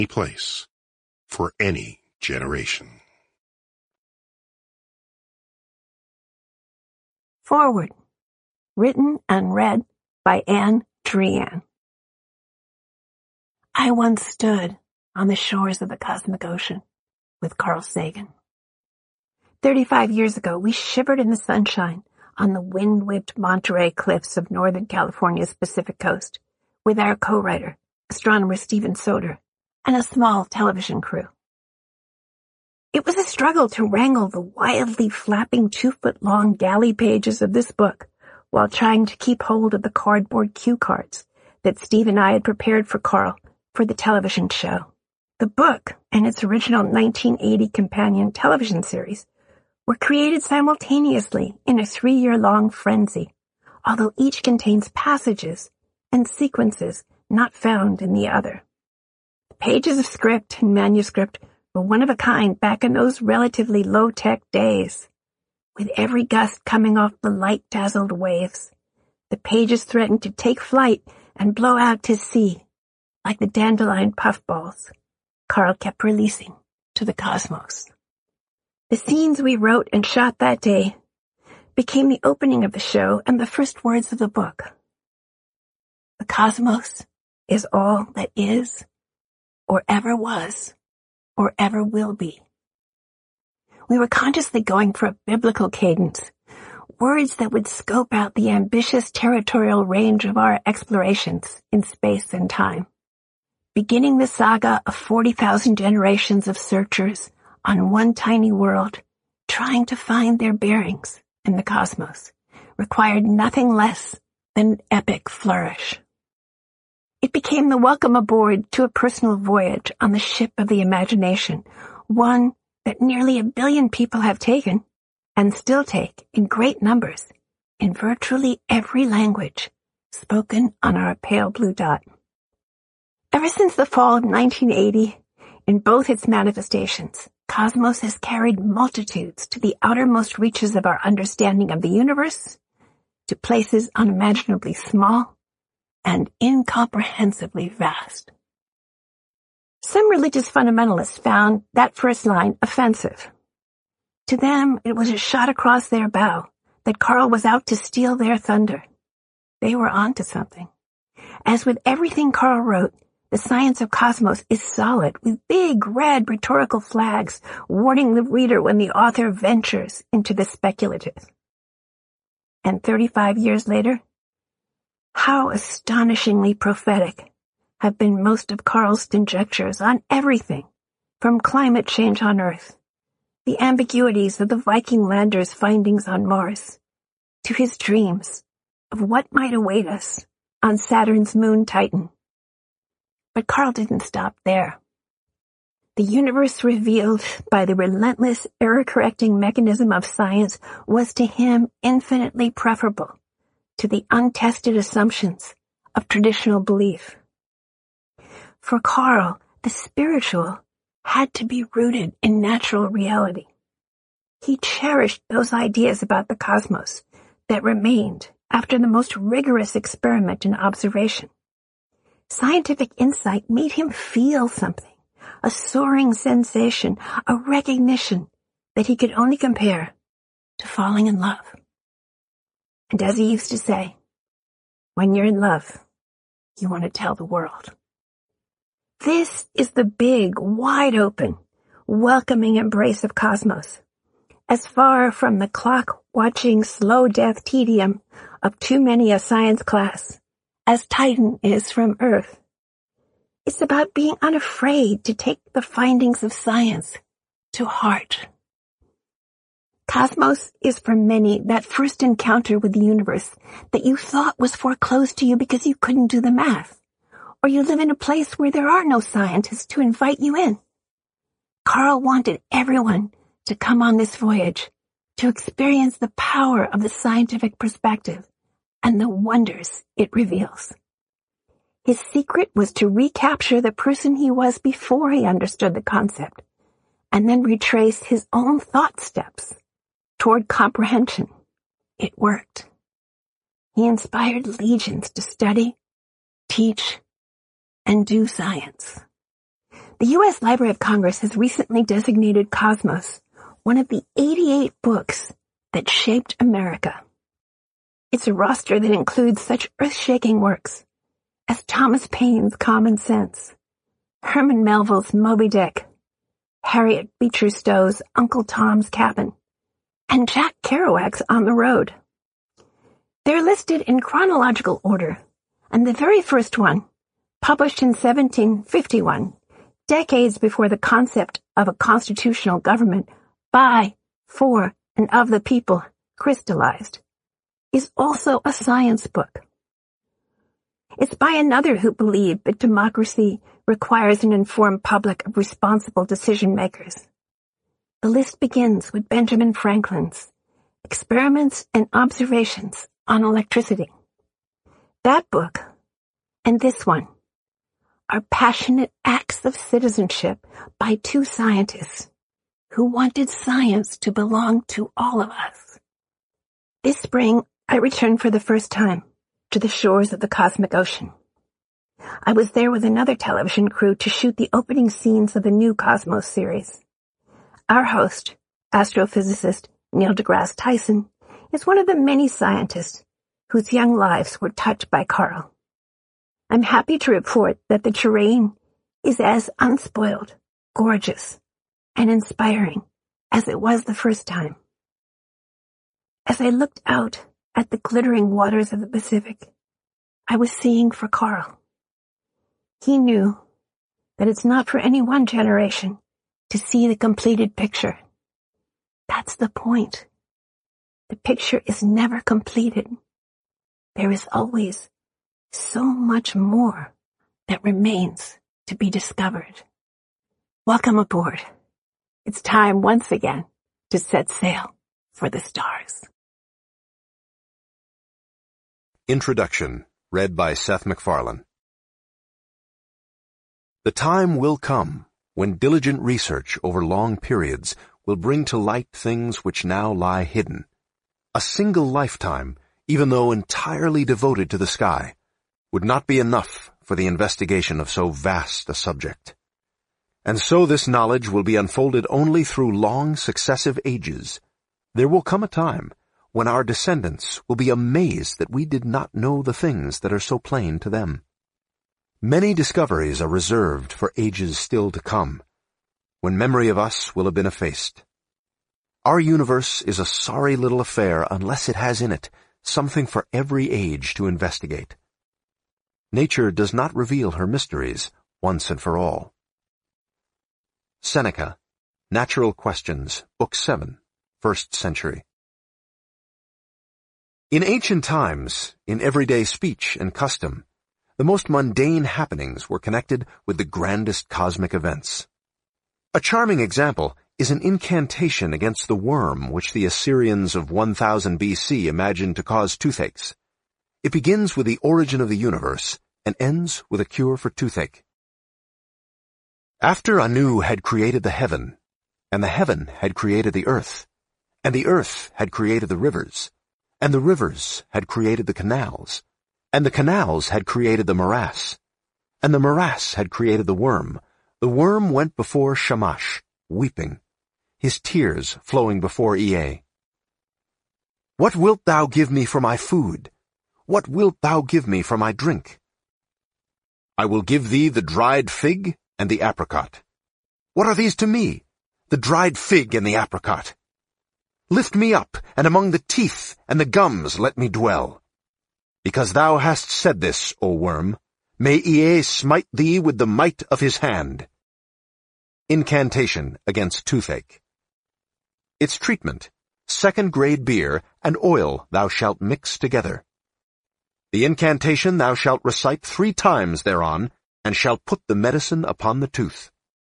place for any generation. Forward, written and read by Anne Druyan. I once stood on the shores of the cosmic ocean with Carl Sagan. 35 years ago, we shivered in the sunshine on the wind-whipped Monterey cliffs of Northern California's Pacific coast with our co-writer, astronomer Stephen Soter, and a small television crew. It was a struggle to wrangle the wildly flapping 2-foot-long galley pages of this book while trying to keep hold of the cardboard cue cards that Steve and I had prepared for Carl for the television show. The book and its original 1980 companion television series were created simultaneously in a 3-year-long frenzy, although each contains passages and sequences not found in the other. The pages of script and manuscript were one of a kind back in those relatively low-tech days. With every gust coming off the light-dazzled waves, the pages threatened to take flight and blow out to sea, like the dandelion puffballs Carl kept releasing to the cosmos. The scenes we wrote and shot that day became the opening of the show and the first words of the book. The cosmos is all that is, or ever was, or ever will be. We were consciously going for a biblical cadence, words that would scope out the ambitious territorial range of our explorations in space and time, beginning the saga of 40,000 generations of searchers on one tiny world trying to find their bearings in the cosmos required nothing less than an epic flourish. It became the welcome aboard to a personal voyage on the ship of the imagination, one that nearly 1 billion people have taken, and still take in great numbers, in virtually every language spoken on our pale blue dot. Ever since the fall of 1980, in both its manifestations, Cosmos has carried multitudes to the outermost reaches of our understanding of the universe, to places unimaginably small and incomprehensibly vast. Some religious fundamentalists found that first line offensive. To them, it was a shot across their bow that Carl was out to steal their thunder. They were onto something. As with everything Carl wrote, the science of cosmos is solid, with big red rhetorical flags warning the reader when the author ventures into the speculative. And 35 years later, how astonishingly prophetic have been most of Carl's conjectures on everything, from climate change on Earth, the ambiguities of the Viking landers' findings on Mars, to his dreams of what might await us on Saturn's moon Titan. But Carl didn't stop there. The universe revealed by the relentless error-correcting mechanism of science was to him infinitely preferable to the untested assumptions of traditional belief. For Carl, the spiritual had to be rooted in natural reality. He cherished those ideas about the cosmos that remained after the most rigorous experiment and observation. Scientific insight made him feel something, a soaring sensation, a recognition that he could only compare to falling in love. And as he used to say, when you're in love, you want to tell the world. This is the big, wide-open, welcoming embrace of cosmos, as far from the clock-watching slow-death tedium of too many a science class as Titan is from Earth. It's about being unafraid to take the findings of science to heart. Cosmos is for many that first encounter with the universe that you thought was foreclosed to you because you couldn't do the math, or you live in a place where there are no scientists to invite you in. Carl wanted everyone to come on this voyage to experience the power of the scientific perspective and the wonders it reveals. His secret was to recapture the person he was before he understood the concept, and then retrace his own thought steps toward comprehension. It worked. He inspired legions to study, teach, and do science. The U.S. Library of Congress has recently designated Cosmos one of the 88 books that shaped America. It's a roster that includes such earth-shaking works as Thomas Paine's Common Sense, Herman Melville's Moby Dick, Harriet Beecher Stowe's Uncle Tom's Cabin, and Jack Kerouac's On the Road. They're listed in chronological order, and the very first one, published in 1751, decades before the concept of a constitutional government by, for, and of the people crystallized, is also a science book. It's by another who believed that democracy requires an informed public of responsible decision-makers. The list begins with Benjamin Franklin's Experiments and Observations on Electricity. That book, and this one, are passionate acts of citizenship by two scientists who wanted science to belong to all of us. This spring, I returned for the first time to the shores of the cosmic ocean. I was there with another television crew to shoot the opening scenes of the new Cosmos series. Our host, astrophysicist Neil deGrasse Tyson, is one of the many scientists whose young lives were touched by Carl. I'm happy to report that the terrain is as unspoiled, gorgeous, and inspiring as it was the first time. As I looked out at the glittering waters of the Pacific, I was seeing for Carl. He knew that it's not for any one generation to see the completed picture. That's the point. The picture is never completed. There is always so much more that remains to be discovered. Welcome aboard. It's time once again to set sail for the stars. Introduction, read by Seth MacFarlane. The time will come when diligent research over long periods will bring to light things which now lie hidden. A single lifetime, even though entirely devoted to the sky, would not be enough for the investigation of so vast a subject. And so this knowledge will be unfolded only through long successive ages. There will come a time when our descendants will be amazed that we did not know the things that are so plain to them. Many discoveries are reserved for ages still to come, when memory of us will have been effaced. Our universe is a sorry little affair unless it has in it something for every age to investigate. Nature does not reveal her mysteries once and for all. Seneca, Natural Questions, Book 7, 1st century. In ancient times, in everyday speech and custom, the most mundane happenings were connected with the grandest cosmic events. A charming example is an incantation against the worm which the Assyrians of 1000 BC imagined to cause toothaches. It begins with the origin of the universe and ends with a cure for toothache. After Anu had created the heaven, and the heaven had created the earth, and the earth had created the rivers, and the rivers had created the canals, and the canals had created the morass, and the morass had created the worm went before Shamash, weeping, his tears flowing before Ea. What wilt thou give me for my food? What wilt thou give me for my drink? I will give thee the dried fig and the apricot. What are these to me, the dried fig and the apricot? Lift me up, and among the teeth and the gums let me dwell. Because thou hast said this, O worm, may Ea smite thee with the might of his hand. Incantation against toothache. Its treatment, 2nd-grade beer and oil thou shalt mix together. The incantation thou shalt recite 3 times thereon, and shalt put the medicine upon the tooth.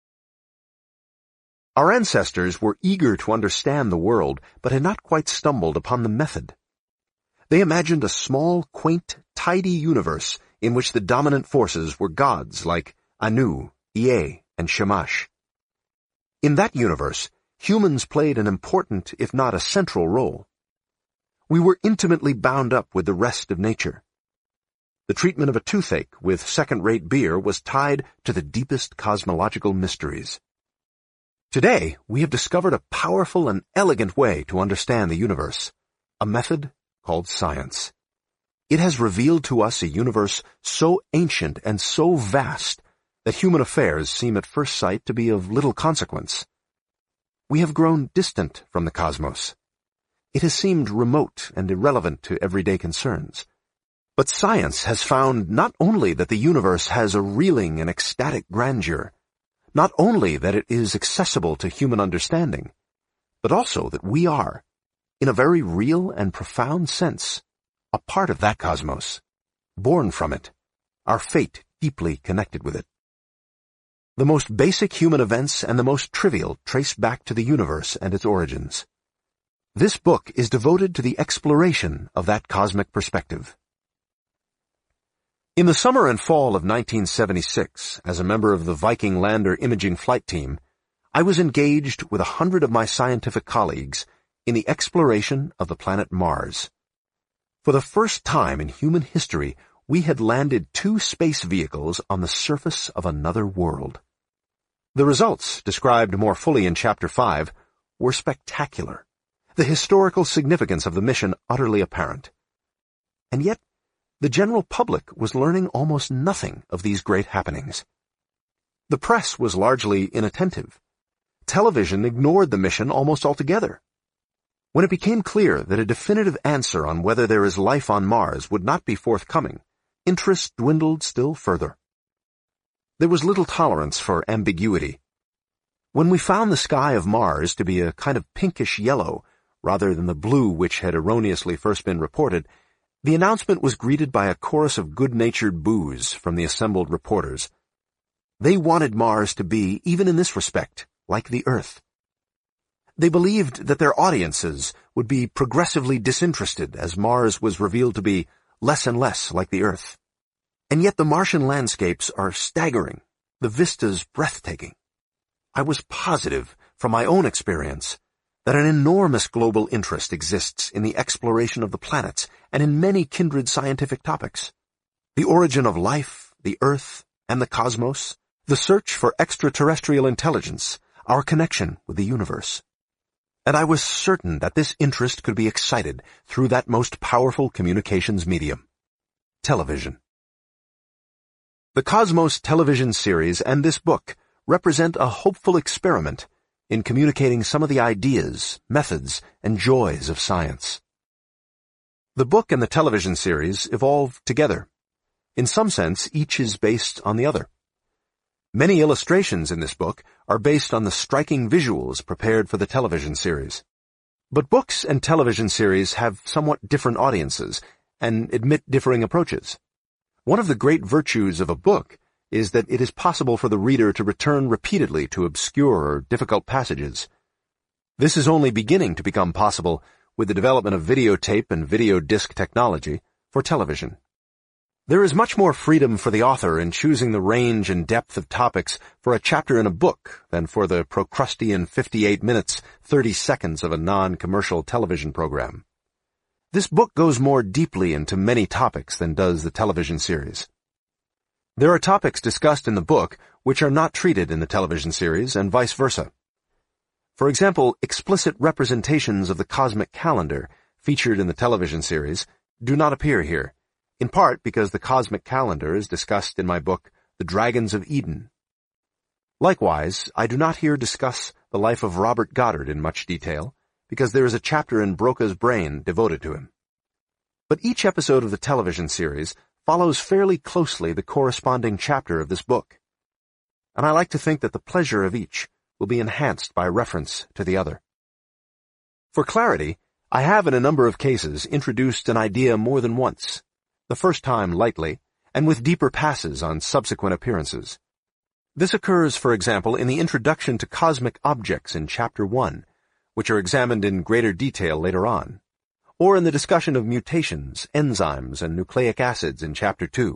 Our ancestors were eager to understand the world, but had not quite stumbled upon the method. They imagined a small, quaint, tidy universe in which the dominant forces were gods like Anu, Ea, and Shamash. In that universe, humans played an important, if not a central role. We were intimately bound up with the rest of nature. The treatment of a toothache with second-rate beer was tied to the deepest cosmological mysteries. Today, we have discovered a powerful and elegant way to understand the universe, a method called science. It has revealed to us a universe so ancient and so vast that human affairs seem at first sight to be of little consequence. We have grown distant from the cosmos. It has seemed remote and irrelevant to everyday concerns. But science has found not only that the universe has a reeling and ecstatic grandeur, not only that it is accessible to human understanding, but also that we are, in a very real and profound sense, a part of that cosmos, born from it, our fate deeply connected with it. The most basic human events and the most trivial trace back to the universe and its origins. This book is devoted to the exploration of that cosmic perspective. In the summer and fall of 1976, as a member of the Viking Lander imaging flight team, I was engaged with 100 of my scientific colleagues in the exploration of the planet Mars. For the first time in human history, we had landed 2 space vehicles on the surface of another world. The results, described more fully in Chapter 5, were spectacular, the historical significance of the mission utterly apparent. And yet, the general public was learning almost nothing of these great happenings. The press was largely inattentive. Television ignored the mission almost altogether. When it became clear that a definitive answer on whether there is life on Mars would not be forthcoming, interest dwindled still further. There was little tolerance for ambiguity. When we found the sky of Mars to be a kind of pinkish yellow, rather than the blue which had erroneously first been reported, the announcement was greeted by a chorus of good-natured boos from the assembled reporters. They wanted Mars to be, even in this respect, like the Earth. They believed that their audiences would be progressively disinterested as Mars was revealed to be less and less like the Earth. And yet the Martian landscapes are staggering, the vistas breathtaking. I was positive, from my own experience, that an enormous global interest exists in the exploration of the planets and in many kindred scientific topics. The origin of life, the Earth, and the cosmos, the search for extraterrestrial intelligence, our connection with the universe. And I was certain that this interest could be excited through that most powerful communications medium, television. The Cosmos television series and this book represent a hopeful experiment in communicating some of the ideas, methods, and joys of science. The book and the television series evolve together. In some sense, each is based on the other. Many illustrations in this book are based on the striking visuals prepared for the television series. But books and television series have somewhat different audiences and admit differing approaches. One of the great virtues of a book is that it is possible for the reader to return repeatedly to obscure or difficult passages. This is only beginning to become possible with the development of videotape and video disc technology for television. There is much more freedom for the author in choosing the range and depth of topics for a chapter in a book than for the Procrustean 58 minutes, 30 seconds of a non-commercial television program. This book goes more deeply into many topics than does the television series. There are topics discussed in the book which are not treated in the television series, and vice versa. For example, explicit representations of the cosmic calendar featured in the television series do not appear here, in part because the cosmic calendar is discussed in my book, The Dragons of Eden. Likewise, I do not here discuss the life of Robert Goddard in much detail, because there is a chapter in Broca's Brain devoted to him. But each episode of the television series follows fairly closely the corresponding chapter of this book, and I like to think that the pleasure of each will be enhanced by reference to the other. For clarity, I have in a number of cases introduced an idea more than once, the first time lightly, and with deeper passes on subsequent appearances. This occurs, for example, in the introduction to cosmic objects in Chapter 1, which are examined in greater detail later on, or in the discussion of mutations, enzymes, and nucleic acids in Chapter 2.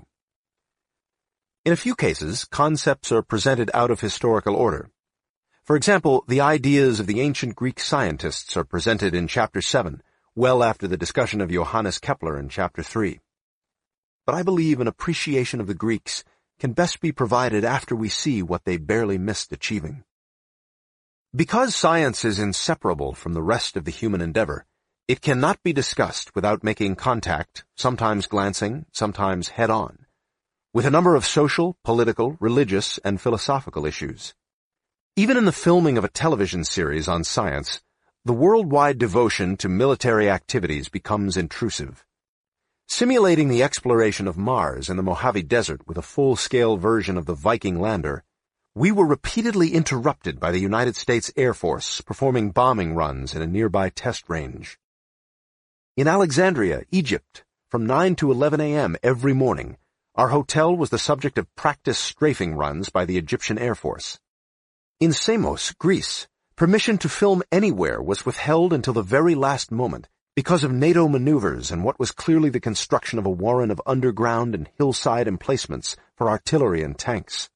In a few cases, concepts are presented out of historical order. For example, the ideas of the ancient Greek scientists are presented in Chapter 7, well after the discussion of Johannes Kepler in Chapter 3. but I believe an appreciation of the Greeks can best be provided after we see what they barely missed achieving. Because science is inseparable from the rest of the human endeavor, it cannot be discussed without making contact, sometimes glancing, sometimes head-on, with a number of social, political, religious, and philosophical issues. Even in the filming of a television series on science, the worldwide devotion to military activities becomes intrusive. Simulating the exploration of Mars in the Mojave Desert with a full-scale version of the Viking lander, we were repeatedly interrupted by the United States Air Force performing bombing runs in a nearby test range. In Alexandria, Egypt, from 9 to 11 a.m. every morning, our hotel was the subject of practice strafing runs by the Egyptian Air Force. In Samos, Greece, permission to film anywhere was withheld until the very last moment because of NATO maneuvers and what was clearly the construction of a warren of underground and hillside emplacements for artillery and tanks.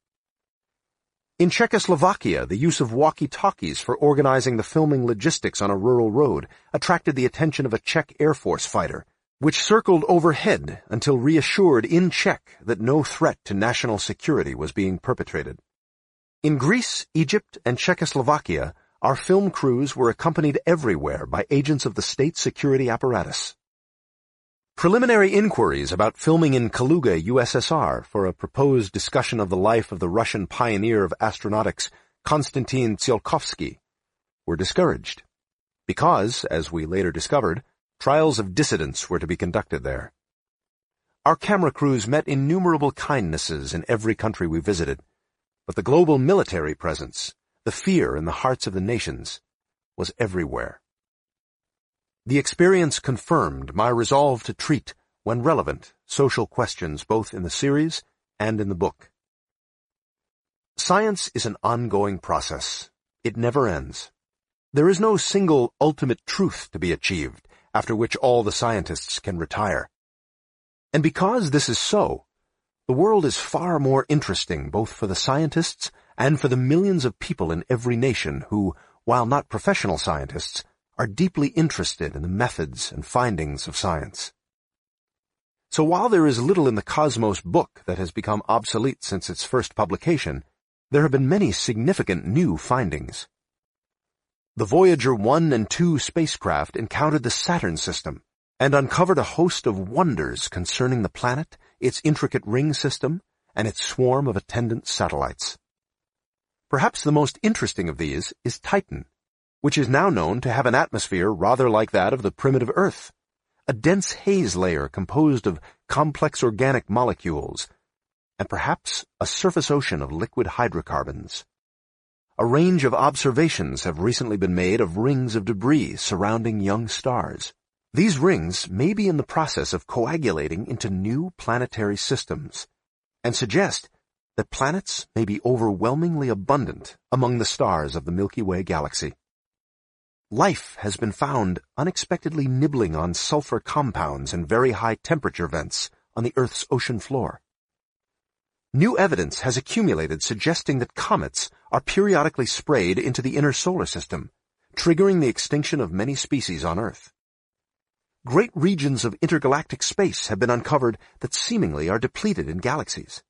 In Czechoslovakia, the use of walkie-talkies for organizing the filming logistics on a rural road attracted the attention of a Czech Air Force fighter, which circled overhead until reassured in Czech that no threat to national security was being perpetrated. In Greece, Egypt, and Czechoslovakia, our film crews were accompanied everywhere by agents of the state security apparatus. Preliminary inquiries about filming in Kaluga, USSR, for a proposed discussion of the life of the Russian pioneer of astronautics, Konstantin Tsiolkovsky, were discouraged, because, as we later discovered, trials of dissidents were to be conducted there. Our camera crews met innumerable kindnesses in every country we visited, but the global military presence, the fear in the hearts of the nations, was everywhere. The experience confirmed my resolve to treat, when relevant, social questions both in the series and in the book. Science is an ongoing process. It never ends. There is no single ultimate truth to be achieved, after which all the scientists can retire. And because this is so, the world is far more interesting both for the scientists and for the millions of people in every nation who, while not professional scientists, are deeply interested in the methods and findings of science. So while there is little in the Cosmos book that has become obsolete since its first publication, there have been many significant new findings. The Voyager 1 and 2 spacecraft encountered the Saturn system and uncovered a host of wonders concerning the planet, its intricate ring system, and its swarm of attendant satellites. Perhaps the most interesting of these is Titan, which is now known to have an atmosphere rather like that of the primitive Earth, a dense haze layer composed of complex organic molecules, and perhaps a surface ocean of liquid hydrocarbons. A range of observations have recently been made of rings of debris surrounding young stars. These rings may be in the process of coagulating into new planetary systems, and suggest that planets may be overwhelmingly abundant among the stars of the Milky Way galaxy. Life has been found unexpectedly nibbling on sulfur compounds in very high temperature vents on the Earth's ocean floor. New evidence has accumulated suggesting that comets are periodically sprayed into the inner solar system, triggering the extinction of many species on Earth. Great regions of intergalactic space have been uncovered that seemingly are depleted in galaxies.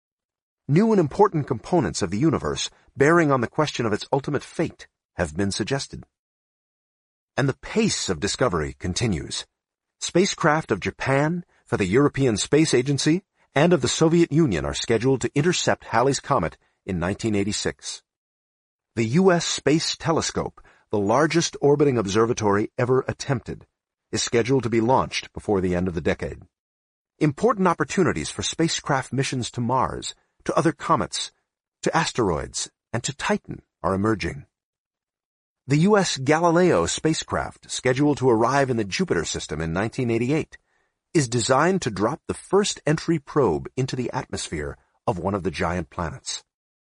New and important components of the universe bearing on the question of its ultimate fate have been suggested. And the pace of discovery continues. Spacecraft of Japan, for the European Space Agency, and of the Soviet Union are scheduled to intercept Halley's Comet in 1986. The U.S. Space Telescope, the largest orbiting observatory ever attempted, is scheduled to be launched before the end of the decade. Important opportunities for spacecraft missions to Mars, to other comets, to asteroids, and to Titan are emerging. The U.S. Galileo spacecraft, scheduled to arrive in the Jupiter system in 1988, is designed to drop the first entry probe into the atmosphere of one of the giant planets.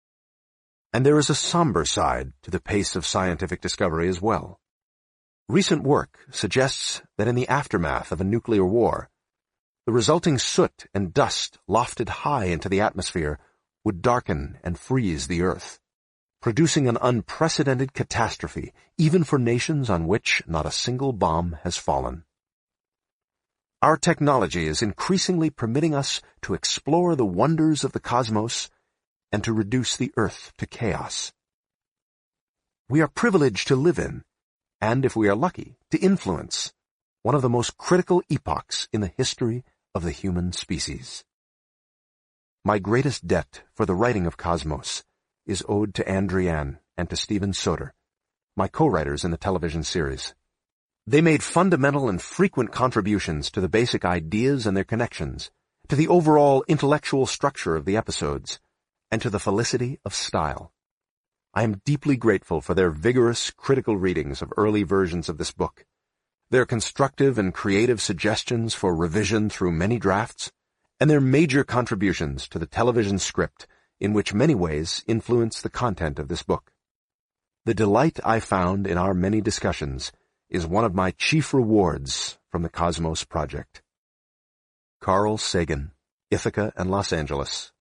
And there is a somber side to the pace of scientific discovery as well. Recent work suggests that in the aftermath of a nuclear war, the resulting soot and dust lofted high into the atmosphere would darken and freeze the Earth, producing an unprecedented catastrophe even for nations on which not a single bomb has fallen. Our technology is increasingly permitting us to explore the wonders of the cosmos and to reduce the Earth to chaos. We are privileged to live in, and if we are lucky, to influence, one of the most critical epochs in the history of the human species. My greatest debt for the writing of Cosmos is owed to Ann Druyan and to Steven Soter, my co-writers in the television series. They made fundamental and frequent contributions to the basic ideas and their connections, to the overall intellectual structure of the episodes, and to the felicity of style. I am deeply grateful for their vigorous, critical readings of early versions of this book, their constructive and creative suggestions for revision through many drafts, and their major contributions to the television script in which many ways influence the content of this book. The delight I found in our many discussions is one of my chief rewards from the Cosmos Project. Carl Sagan, Ithaca and Los Angeles,